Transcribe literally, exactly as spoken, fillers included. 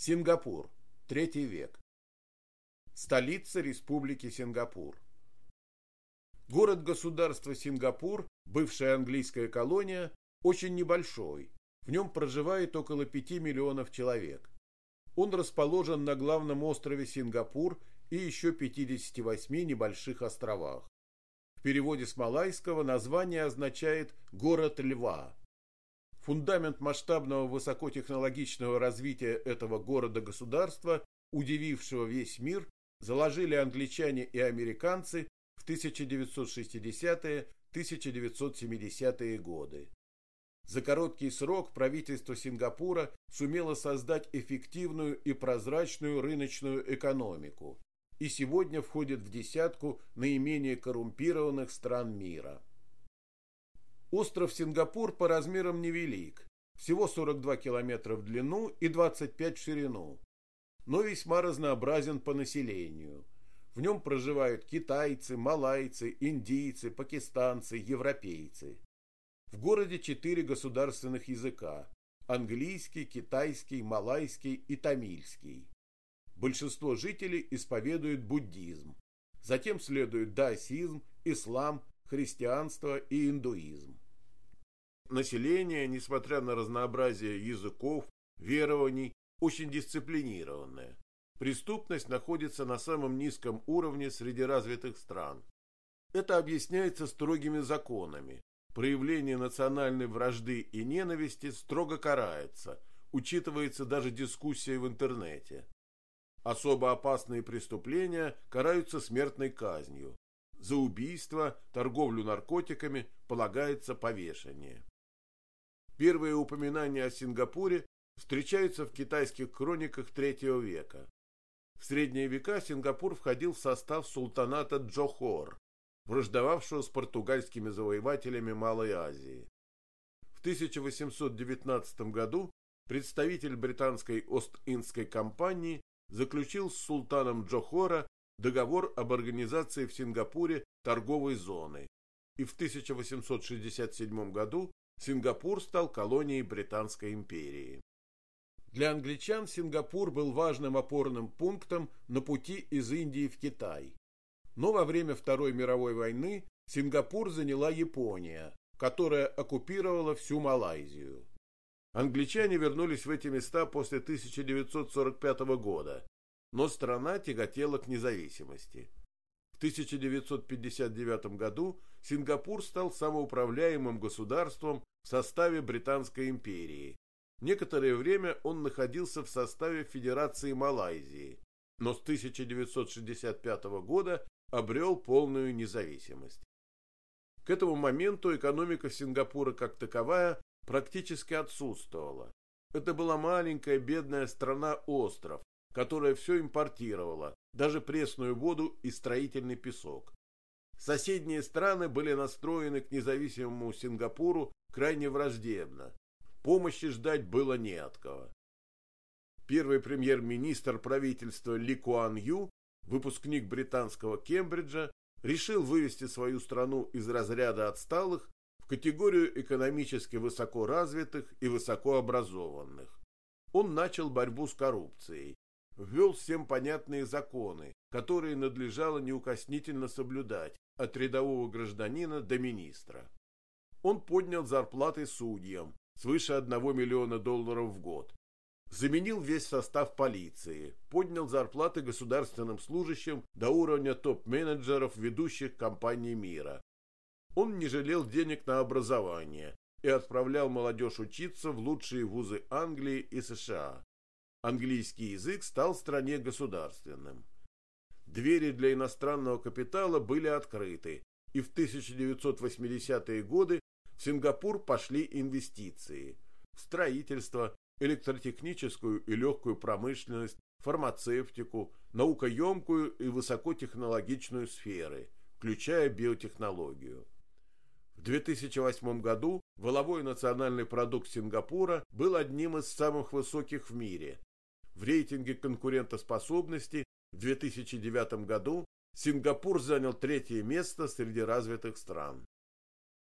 Сингапур. Третий век. Столица Республики Сингапур. Город-государство Сингапур, бывшая английская колония, очень небольшой. В нем проживает около пяти миллионов человек. Он расположен на главном острове Сингапур и еще пятидесяти восьми небольших островах. В переводе с малайского название означает «город льва». Фундамент масштабного высокотехнологичного развития этого города-государства, удивившего весь мир, заложили англичане и американцы в тысяча девятьсот шестидесятые — тысяча девятьсот семидесятые годы. За короткий срок правительство Сингапура сумело создать эффективную и прозрачную рыночную экономику и сегодня входит в десятку наименее коррумпированных стран мира. Остров Сингапур по размерам невелик, всего сорок два километра в длину и двадцать пять в ширину, но весьма разнообразен по населению. В нем проживают китайцы, малайцы, индийцы, пакистанцы, европейцы. В городе четыре государственных языка – английский, китайский, малайский и тамильский. Большинство жителей исповедуют буддизм. Затем следуют даосизм, ислам, христианство и индуизм. Население, несмотря на разнообразие языков, верований, очень дисциплинированное. Преступность находится на самом низком уровне среди развитых стран. Это объясняется строгими законами. Проявление национальной вражды и ненависти строго карается, учитывается даже дискуссия в интернете. Особо опасные преступления караются смертной казнью. За убийство, торговлю наркотиками полагается повешение. Первые упоминания о Сингапуре встречаются в китайских хрониках третьего века. В средние века Сингапур входил в состав султаната Джохор, враждовавшего с португальскими завоевателями Малой Азии. В тысяча восемьсот девятнадцатом году представитель британской Ост-Индской компании заключил с султаном Джохора договор об организации в Сингапуре торговой зоны, и в тысяча восемьсот шестьдесят седьмом году Сингапур стал колонией Британской империи. Для англичан Сингапур был важным опорным пунктом на пути из Индии в Китай. Но во время Второй мировой войны Сингапур заняла Япония, которая оккупировала всю Малайзию. Англичане вернулись в эти места после тысяча девятьсот сорок пятого года, но страна тяготела к независимости. В тысяча девятьсот пятьдесят девятом году Сингапур стал самоуправляемым государством в составе Британской империи. Некоторое время он находился в составе Федерации Малайзии, но с тысяча девятьсот шестьдесят пятого года обрел полную независимость. К этому моменту экономика Сингапура как таковая практически отсутствовала. Это была маленькая бедная страна-остров, которая все импортировала, даже пресную воду и строительный песок. Соседние страны были настроены к независимому Сингапуру крайне враждебно. Помощи ждать было не от кого. Первый премьер-министр правительства Ли Куан Ю, выпускник британского Кембриджа, решил вывести свою страну из разряда отсталых в категорию экономически высокоразвитых и высокообразованных. Он начал борьбу с коррупцией, ввел всем понятные законы, которые надлежало неукоснительно соблюдать от рядового гражданина до министра. Он поднял зарплаты судьям свыше одного миллиона долларов в год, заменил весь состав полиции, поднял зарплаты государственным служащим до уровня топ-менеджеров ведущих компаний мира. Он не жалел денег на образование и отправлял молодежь учиться в лучшие вузы Англии и США. Английский язык стал в стране государственным. Двери для иностранного капитала были открыты, и в тысяча девятьсот восьмидесятые годы в Сингапур пошли инвестиции в строительство, электротехническую и легкую промышленность, фармацевтику, наукоемкую и высокотехнологичную сферы, включая биотехнологию. В две тысячи восьмом году валовой национальный продукт Сингапура был одним из самых высоких в мире. В рейтинге конкурентоспособности в две тысячи девятом году Сингапур занял третье место среди развитых стран.